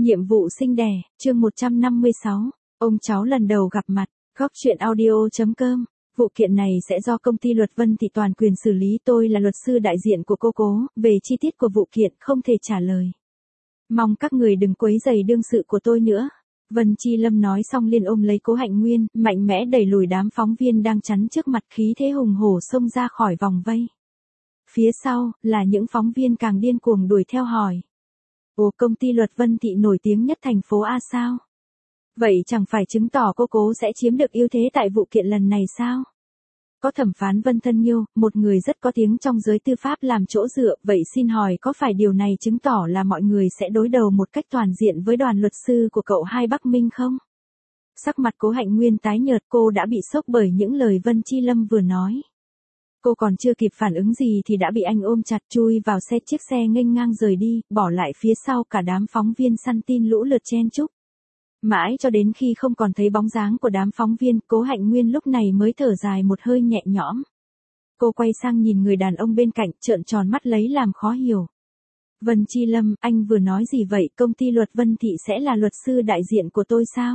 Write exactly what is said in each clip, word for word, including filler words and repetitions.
Nhiệm vụ sinh đẻ, chương một trăm năm mươi sáu, ông cháu lần đầu gặp mặt, góc truyện audio.com. Vụ kiện này sẽ do công ty luật Vân Thị toàn quyền xử lý, tôi là luật sư đại diện của cô Cố, về chi tiết của vụ kiện không thể trả lời. Mong các người đừng quấy rầy đương sự của tôi nữa. Vân Chi Lâm nói xong liền ôm lấy Cố Hạnh Nguyên, mạnh mẽ đẩy lùi đám phóng viên đang chắn trước mặt, khí thế hùng hổ xông ra khỏi vòng vây. Phía sau, là những phóng viên càng điên cuồng đuổi theo hỏi. Ồ, công ty luật Vân Thị nổi tiếng nhất thành phố A sao? Vậy chẳng phải chứng tỏ cô Cố sẽ chiếm được ưu thế tại vụ kiện lần này sao? Có thẩm phán Vân Thân Nhiêu, một người rất có tiếng trong giới tư pháp làm chỗ dựa, vậy xin hỏi có phải điều này chứng tỏ là mọi người sẽ đối đầu một cách toàn diện với đoàn luật sư của cậu hai Bắc Minh không? Sắc mặt Cố Hạnh Nguyên tái nhợt, cô đã bị sốc bởi những lời Vân Chi Lâm vừa nói. Cô còn chưa kịp phản ứng gì thì đã bị anh ôm chặt chui vào xe, chiếc xe nghênh ngang rời đi, bỏ lại phía sau cả đám phóng viên săn tin lũ lượt chen chúc. Mãi cho đến khi không còn thấy bóng dáng của đám phóng viên, Cố Hạnh Nguyên lúc này mới thở dài một hơi nhẹ nhõm. Cô quay sang nhìn người đàn ông bên cạnh, trợn tròn mắt lấy làm khó hiểu. Vân Chi Lâm, anh vừa nói gì vậy? Công ty luật Vân Thị sẽ là luật sư đại diện của tôi sao?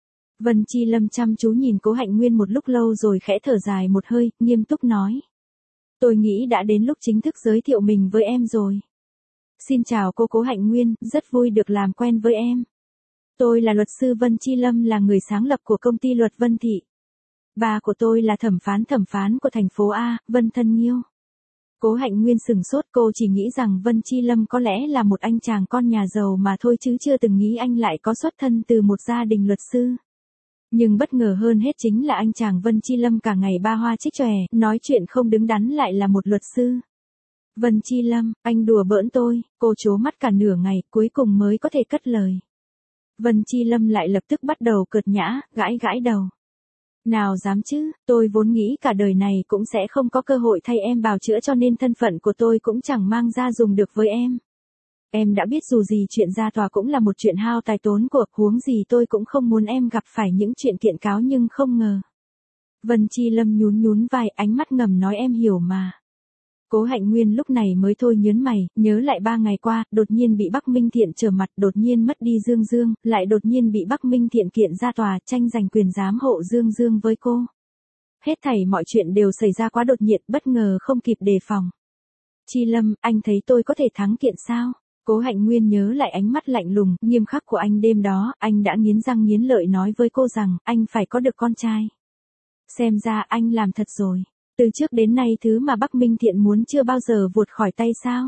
Vân Chi Lâm chăm chú nhìn Cố Hạnh Nguyên một lúc lâu rồi khẽ thở dài một hơi, nghiêm túc nói. Tôi nghĩ đã đến lúc chính thức giới thiệu mình với em rồi. Xin chào cô Cố Hạnh Nguyên, rất vui được làm quen với em. Tôi là luật sư Vân Chi Lâm, là người sáng lập của công ty luật Vân Thị. Ba của tôi là thẩm phán thẩm phán của thành phố A, Vân Thân Nhiêu. Cố Hạnh Nguyên sừng sốt, cô chỉ nghĩ rằng Vân Chi Lâm có lẽ là một anh chàng con nhà giàu mà thôi, chứ chưa từng nghĩ anh lại có xuất thân từ một gia đình luật sư. Nhưng bất ngờ hơn hết chính là anh chàng Vân Chi Lâm cả ngày ba hoa trích chòe, nói chuyện không đứng đắn lại là một luật sư. Vân Chi Lâm, anh đùa bỡn tôi, cô trố mắt cả nửa ngày, cuối cùng mới có thể cất lời. Vân Chi Lâm lại lập tức bắt đầu cợt nhã, gãi gãi đầu. Nào dám chứ, tôi vốn nghĩ cả đời này cũng sẽ không có cơ hội thay em bào chữa, cho nên thân phận của tôi cũng chẳng mang ra dùng được với em. Em đã biết dù gì chuyện ra tòa cũng là một chuyện hao tài tốn của, huống gì tôi cũng không muốn em gặp phải những chuyện kiện cáo, nhưng không ngờ. Vân Chi Lâm nhún nhún vai, ánh mắt ngầm nói em hiểu mà. Cố Hạnh Nguyên lúc này mới thôi nhớn mày, nhớ lại ba ngày qua, đột nhiên bị Bắc Minh Thiện trở mặt, đột nhiên mất đi Dương Dương, lại đột nhiên bị Bắc Minh Thiện kiện ra tòa, tranh giành quyền giám hộ Dương Dương với cô. Hết thảy mọi chuyện đều xảy ra quá đột nhiên, bất ngờ không kịp đề phòng. Chi Lâm, anh thấy tôi có thể thắng kiện sao? Cố Hạnh Nguyên nhớ lại ánh mắt lạnh lùng, nghiêm khắc của anh đêm đó, anh đã nghiến răng nghiến lợi nói với cô rằng, anh phải có được con trai. Xem ra anh làm thật rồi. Từ trước đến nay thứ mà Bắc Minh Thiện muốn chưa bao giờ vụt khỏi tay sao?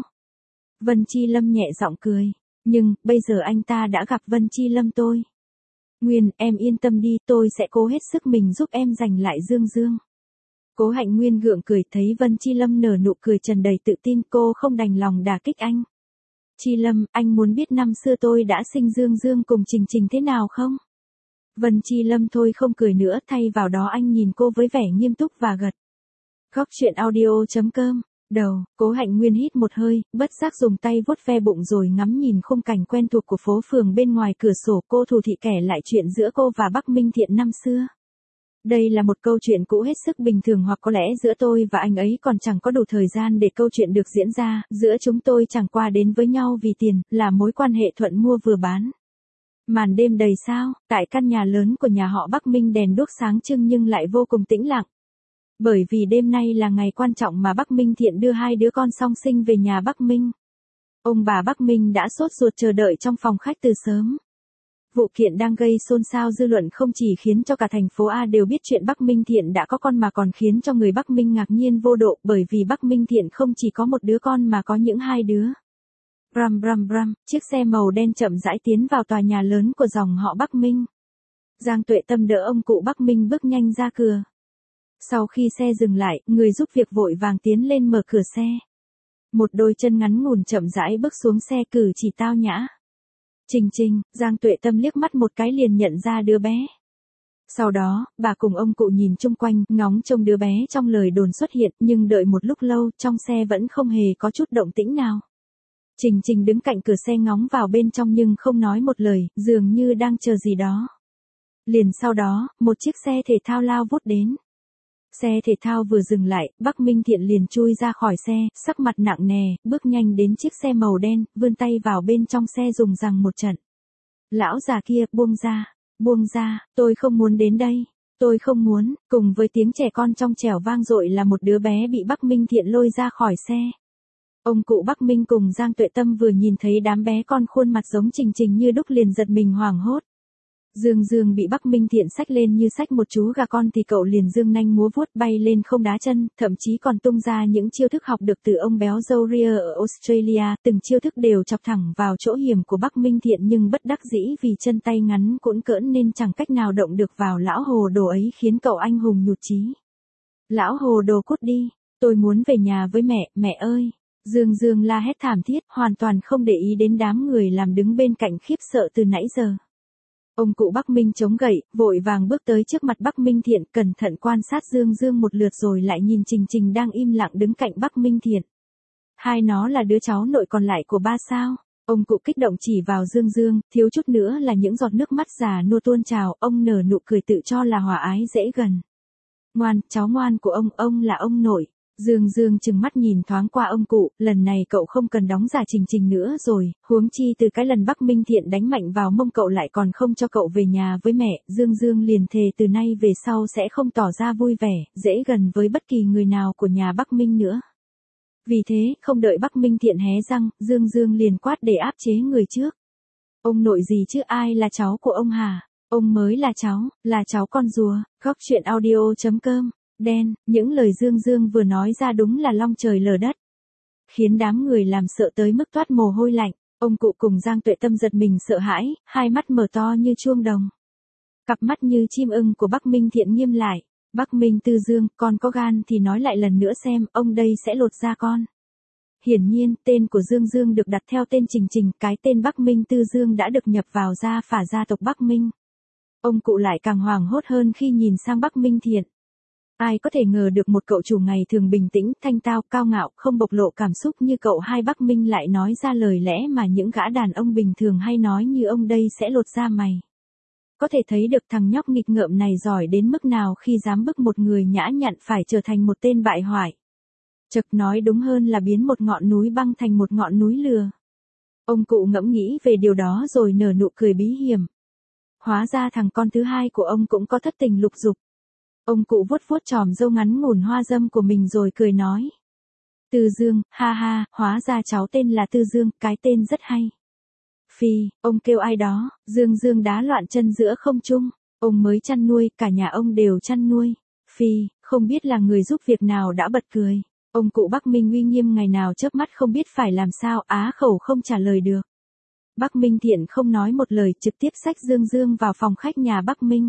Vân Chi Lâm nhẹ giọng cười. Nhưng, bây giờ anh ta đã gặp Vân Chi Lâm tôi. Nguyên, em yên tâm đi, tôi sẽ cố hết sức mình giúp em giành lại Dương Dương. Cố Hạnh Nguyên gượng cười, thấy Vân Chi Lâm nở nụ cười tràn đầy tự tin, cô không đành lòng đả kích anh. Chi Lâm, anh muốn biết năm xưa tôi đã sinh Dương Dương cùng Trình Trình thế nào không? Vân Chi Lâm thôi không cười nữa, thay vào đó anh nhìn cô với vẻ nghiêm túc và gật. Góc truyện audio.com. Đầu, Cố Hạnh Nguyên hít một hơi, bất giác dùng tay vuốt ve bụng rồi ngắm nhìn khung cảnh quen thuộc của phố phường bên ngoài cửa sổ, cô thủ thị kể lại chuyện giữa cô và Bắc Minh Thiện năm xưa. Đây là một câu chuyện cũ hết sức bình thường, hoặc có lẽ giữa tôi và anh ấy còn chẳng có đủ thời gian để câu chuyện được diễn ra, giữa chúng tôi chẳng qua đến với nhau vì tiền, là mối quan hệ thuận mua vừa bán. Màn đêm đầy sao, tại căn nhà lớn của nhà họ Bắc Minh đèn đuốc sáng trưng nhưng lại vô cùng tĩnh lặng. Bởi vì đêm nay là ngày quan trọng mà Bắc Minh Thiện đưa hai đứa con song sinh về nhà Bắc Minh. Ông bà Bắc Minh đã sốt ruột chờ đợi trong phòng khách từ sớm. Vụ kiện đang gây xôn xao dư luận, không chỉ khiến cho cả thành phố A đều biết chuyện Bắc Minh Thiện đã có con mà còn khiến cho người Bắc Minh ngạc nhiên vô độ, bởi vì Bắc Minh Thiện không chỉ có một đứa con mà có những hai đứa. Bram bram bram, chiếc xe màu đen chậm rãi tiến vào tòa nhà lớn của dòng họ Bắc Minh. Giang Tuệ Tâm đỡ ông cụ Bắc Minh bước nhanh ra cửa. Sau khi xe dừng lại, người giúp việc vội vàng tiến lên mở cửa xe. Một đôi chân ngắn ngủn chậm rãi bước xuống xe, cử chỉ tao nhã. Trình Trình, Giang Tuệ Tâm liếc mắt một cái liền nhận ra đứa bé. Sau đó, bà cùng ông cụ nhìn chung quanh, ngóng trông đứa bé trong lời đồn xuất hiện, nhưng đợi một lúc lâu, trong xe vẫn không hề có chút động tĩnh nào. Trình Trình đứng cạnh cửa xe ngóng vào bên trong nhưng không nói một lời, dường như đang chờ gì đó. Liền sau đó, một chiếc xe thể thao lao vút đến. Xe thể thao vừa dừng lại, Bắc Minh Thiện liền chui ra khỏi xe, sắc mặt nặng nề, bước nhanh đến chiếc xe màu đen, vươn tay vào bên trong xe dùng rằng một trận. Lão già kia, buông ra, buông ra, tôi không muốn đến đây, tôi không muốn, cùng với tiếng trẻ con trong trẻo vang dội là một đứa bé bị Bắc Minh Thiện lôi ra khỏi xe. Ông cụ Bắc Minh cùng Giang Tuệ Tâm vừa nhìn thấy đám bé con khuôn mặt giống Trình Trình như đúc liền giật mình hoảng hốt. Dương Dương bị Bắc Minh Thiện xách lên như xách một chú gà con thì cậu liền dương nanh múa vuốt bay lên không đá chân, thậm chí còn tung ra những chiêu thức học được từ ông béo dâu ria ở Australia, từng chiêu thức đều chọc thẳng vào chỗ hiểm của Bắc Minh Thiện nhưng bất đắc dĩ vì chân tay ngắn cũn cỡn nên chẳng cách nào động được vào lão hồ đồ ấy khiến cậu anh hùng nhụt chí. Lão hồ đồ cút đi, tôi muốn về nhà với mẹ, mẹ ơi. Dương Dương la hét thảm thiết, hoàn toàn không để ý đến đám người làm đứng bên cạnh khiếp sợ từ nãy giờ. Ông cụ Bắc Minh chống gậy, vội vàng bước tới trước mặt Bắc Minh Thiện, cẩn thận quan sát Dương Dương một lượt rồi lại nhìn Trình Trình đang im lặng đứng cạnh Bắc Minh Thiện. Hai nó là đứa cháu nội còn lại của ba sao? Ông cụ kích động chỉ vào Dương Dương, thiếu chút nữa là những giọt nước mắt già nua tuôn trào, ông nở nụ cười tự cho là hòa ái dễ gần. Ngoan, cháu ngoan của ông, ông là ông nội. Dương Dương chừng mắt nhìn thoáng qua ông cụ, lần này cậu không cần đóng giả Trình Trình nữa rồi, huống chi từ cái lần Bắc Minh Thiện đánh mạnh vào mông cậu lại còn không cho cậu về nhà với mẹ, Dương Dương liền thề từ nay về sau sẽ không tỏ ra vui vẻ, dễ gần với bất kỳ người nào của nhà Bắc Minh nữa. Vì thế, không đợi Bắc Minh Thiện hé răng, Dương Dương liền quát để áp chế người trước. Ông nội gì chứ, ai là cháu của ông hả? Ông mới là cháu, là cháu con rùa. Góc truyện audio chấm com. Đen, những lời Dương Dương vừa nói ra đúng là long trời lở đất. Khiến đám người làm sợ tới mức toát mồ hôi lạnh, ông cụ cùng Giang Tuệ Tâm giật mình sợ hãi, hai mắt mở to như chuông đồng. Cặp mắt như chim ưng của Bắc Minh Thiện nghiêm lại, Bắc Minh Tư Dương, con có gan thì nói lại lần nữa xem, ông đây sẽ lột da con. Hiển nhiên, tên của Dương Dương được đặt theo tên Trình Trình, cái tên Bắc Minh Tư Dương đã được nhập vào gia phả gia tộc Bắc Minh. Ông cụ lại càng hoảng hốt hơn khi nhìn sang Bắc Minh Thiện. Ai có thể ngờ được một cậu chủ ngày thường bình tĩnh, thanh tao, cao ngạo, không bộc lộ cảm xúc như cậu hai Bắc Minh lại nói ra lời lẽ mà những gã đàn ông bình thường hay nói như ông đây sẽ lột da mày. Có thể thấy được thằng nhóc nghịch ngợm này giỏi đến mức nào khi dám bức một người nhã nhặn phải trở thành một tên bại hoại. Chật nói đúng hơn là biến một ngọn núi băng thành một ngọn núi lừa. Ông cụ ngẫm nghĩ về điều đó rồi nở nụ cười bí hiểm. Hóa ra thằng con thứ hai của ông cũng có thất tình lục dục. Ông cụ vuốt vuốt chòm râu ngắn ngủn hoa dâm của mình rồi cười nói. Tư Dương, ha ha, hóa ra cháu tên là Tư Dương, cái tên rất hay. Phi, ông kêu ai đó, Dương Dương đá loạn chân giữa không trung, ông mới chăn nuôi, cả nhà ông đều chăn nuôi. Phi, không biết là người giúp việc nào đã bật cười. Ông cụ Bắc Minh uy nghiêm ngày nào chớp mắt không biết phải làm sao, á khẩu không trả lời được. Bắc Minh Thiện không nói một lời, trực tiếp xách Dương Dương vào phòng khách nhà Bắc Minh.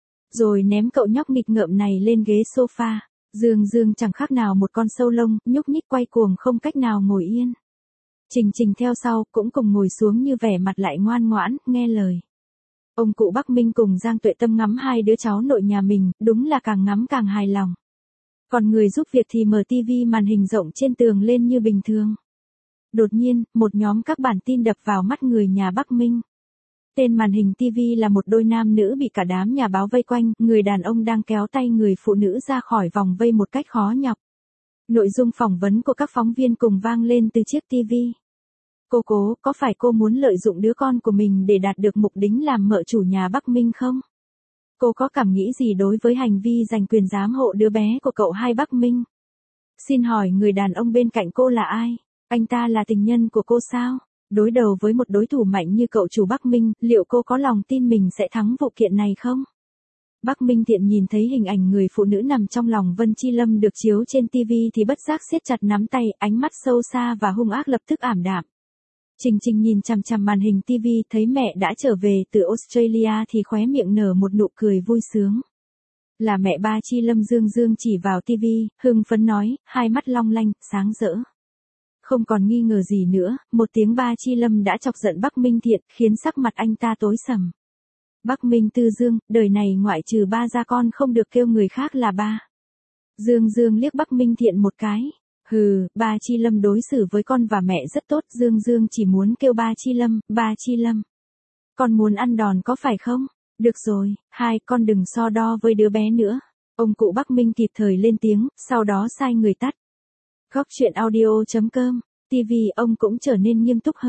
Rồi ném cậu nhóc nghịch ngợm này lên ghế sofa. Dương Dương chẳng khác nào một con sâu lông, nhúc nhích quay cuồng không cách nào ngồi yên. Trình Trình theo sau, cũng cùng ngồi xuống như vẻ mặt lại ngoan ngoãn, nghe lời. Ông cụ Bắc Minh cùng Giang Tuệ Tâm ngắm hai đứa cháu nội nhà mình, đúng là càng ngắm càng hài lòng. Còn người giúp việc thì mở tivi màn hình rộng trên tường lên như bình thường. Đột nhiên, một nhóm các bản tin đập vào mắt người nhà Bắc Minh. Tên màn hình tivi là một đôi nam nữ bị cả đám nhà báo vây quanh, người đàn ông đang kéo tay người phụ nữ ra khỏi vòng vây một cách khó nhọc. Nội dung phỏng vấn của các phóng viên cùng vang lên từ chiếc tivi. Cô cố, có phải cô muốn lợi dụng đứa con của mình để đạt được mục đích làm mợ chủ nhà Bắc Minh không? Cô có cảm nghĩ gì đối với hành vi giành quyền giám hộ đứa bé của cậu hai Bắc Minh? Xin hỏi người đàn ông bên cạnh cô là ai? Anh ta là tình nhân của cô sao? Đối đầu với một đối thủ mạnh như cậu chủ Bắc Minh, liệu cô có lòng tin mình sẽ thắng vụ kiện này không? Bắc Minh Thiện nhìn thấy hình ảnh người phụ nữ nằm trong lòng Vân Chi Lâm được chiếu trên tivi thì bất giác siết chặt nắm tay, ánh mắt sâu xa và hung ác lập tức ảm đạm. Trình Trình nhìn chằm chằm màn hình tivi thấy mẹ đã trở về từ Australia thì khóe miệng nở một nụ cười vui sướng. Là mẹ ba Chi Lâm. Dương Dương chỉ vào tivi, hưng phấn nói, hai mắt long lanh, sáng rỡ. Không còn nghi ngờ gì nữa, một tiếng ba Chi Lâm đã chọc giận Bắc Minh Thiện, khiến sắc mặt anh ta tối sầm. Bắc Minh Tư Dương, đời này ngoại trừ ba ra con không được kêu người khác là ba. Dương Dương liếc Bắc Minh Thiện một cái. Hừ, ba Chi Lâm đối xử với con và mẹ rất tốt, Dương Dương chỉ muốn kêu ba Chi Lâm, ba Chi Lâm. Con muốn ăn đòn có phải không? Được rồi, hai con đừng so đo với đứa bé nữa. Ông cụ Bắc Minh kịp thời lên tiếng, sau đó sai người tắt. Góc truyện audio chấm com, tivi ông cũng trở nên nghiêm túc hơn.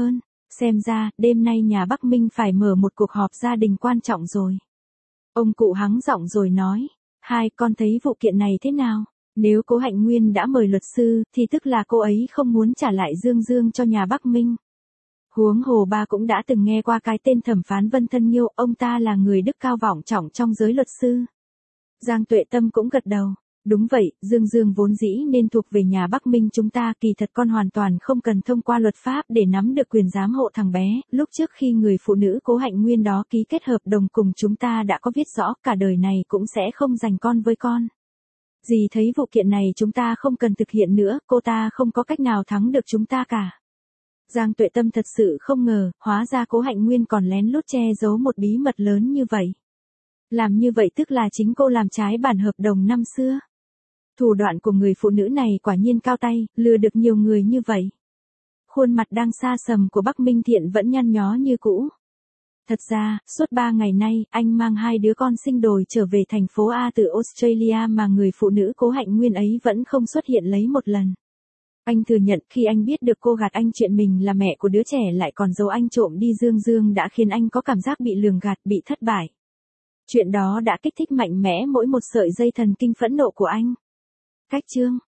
Xem ra, đêm nay nhà Bắc Minh phải mở một cuộc họp gia đình quan trọng rồi. Ông cụ hắng giọng rồi nói, hai con thấy vụ kiện này thế nào? Nếu cố Hạnh Nguyên đã mời luật sư, thì tức là cô ấy không muốn trả lại Dương Dương cho nhà Bắc Minh. Huống hồ ba cũng đã từng nghe qua cái tên thẩm phán Vân Thân Nhiêu, ông ta là người đức cao vọng trọng trong giới luật sư. Giang Tuệ Tâm cũng gật đầu. Đúng vậy, Dương Dương vốn dĩ nên thuộc về nhà Bắc Minh chúng ta, kỳ thật con hoàn toàn không cần thông qua luật pháp để nắm được quyền giám hộ thằng bé, lúc trước khi người phụ nữ Cố Hạnh Nguyên đó ký kết hợp đồng cùng chúng ta đã có viết rõ cả đời này cũng sẽ không giành con với con. Dì thấy vụ kiện này chúng ta không cần thực hiện nữa, cô ta không có cách nào thắng được chúng ta cả. Giang Tuệ Tâm thật sự không ngờ, hóa ra Cố Hạnh Nguyên còn lén lút che giấu một bí mật lớn như vậy. Làm như vậy tức là chính cô làm trái bản hợp đồng năm xưa. Thủ đoạn của người phụ nữ này quả nhiên cao tay, lừa được nhiều người như vậy. Khuôn mặt đang xa sầm của Bắc Minh Thiện vẫn nhăn nhó như cũ. Thật ra, suốt ba ngày nay, anh mang hai đứa con sinh đồi trở về thành phố A từ Australia mà người phụ nữ Cố Hạnh Nguyên ấy vẫn không xuất hiện lấy một lần. Anh thừa nhận khi anh biết được cô gạt anh chuyện mình là mẹ của đứa trẻ lại còn giấu anh trộm đi Dương Dương đã khiến anh có cảm giác bị lường gạt, bị thất bại. Chuyện đó đã kích thích mạnh mẽ mỗi một sợi dây thần kinh phẫn nộ của anh. Cách chương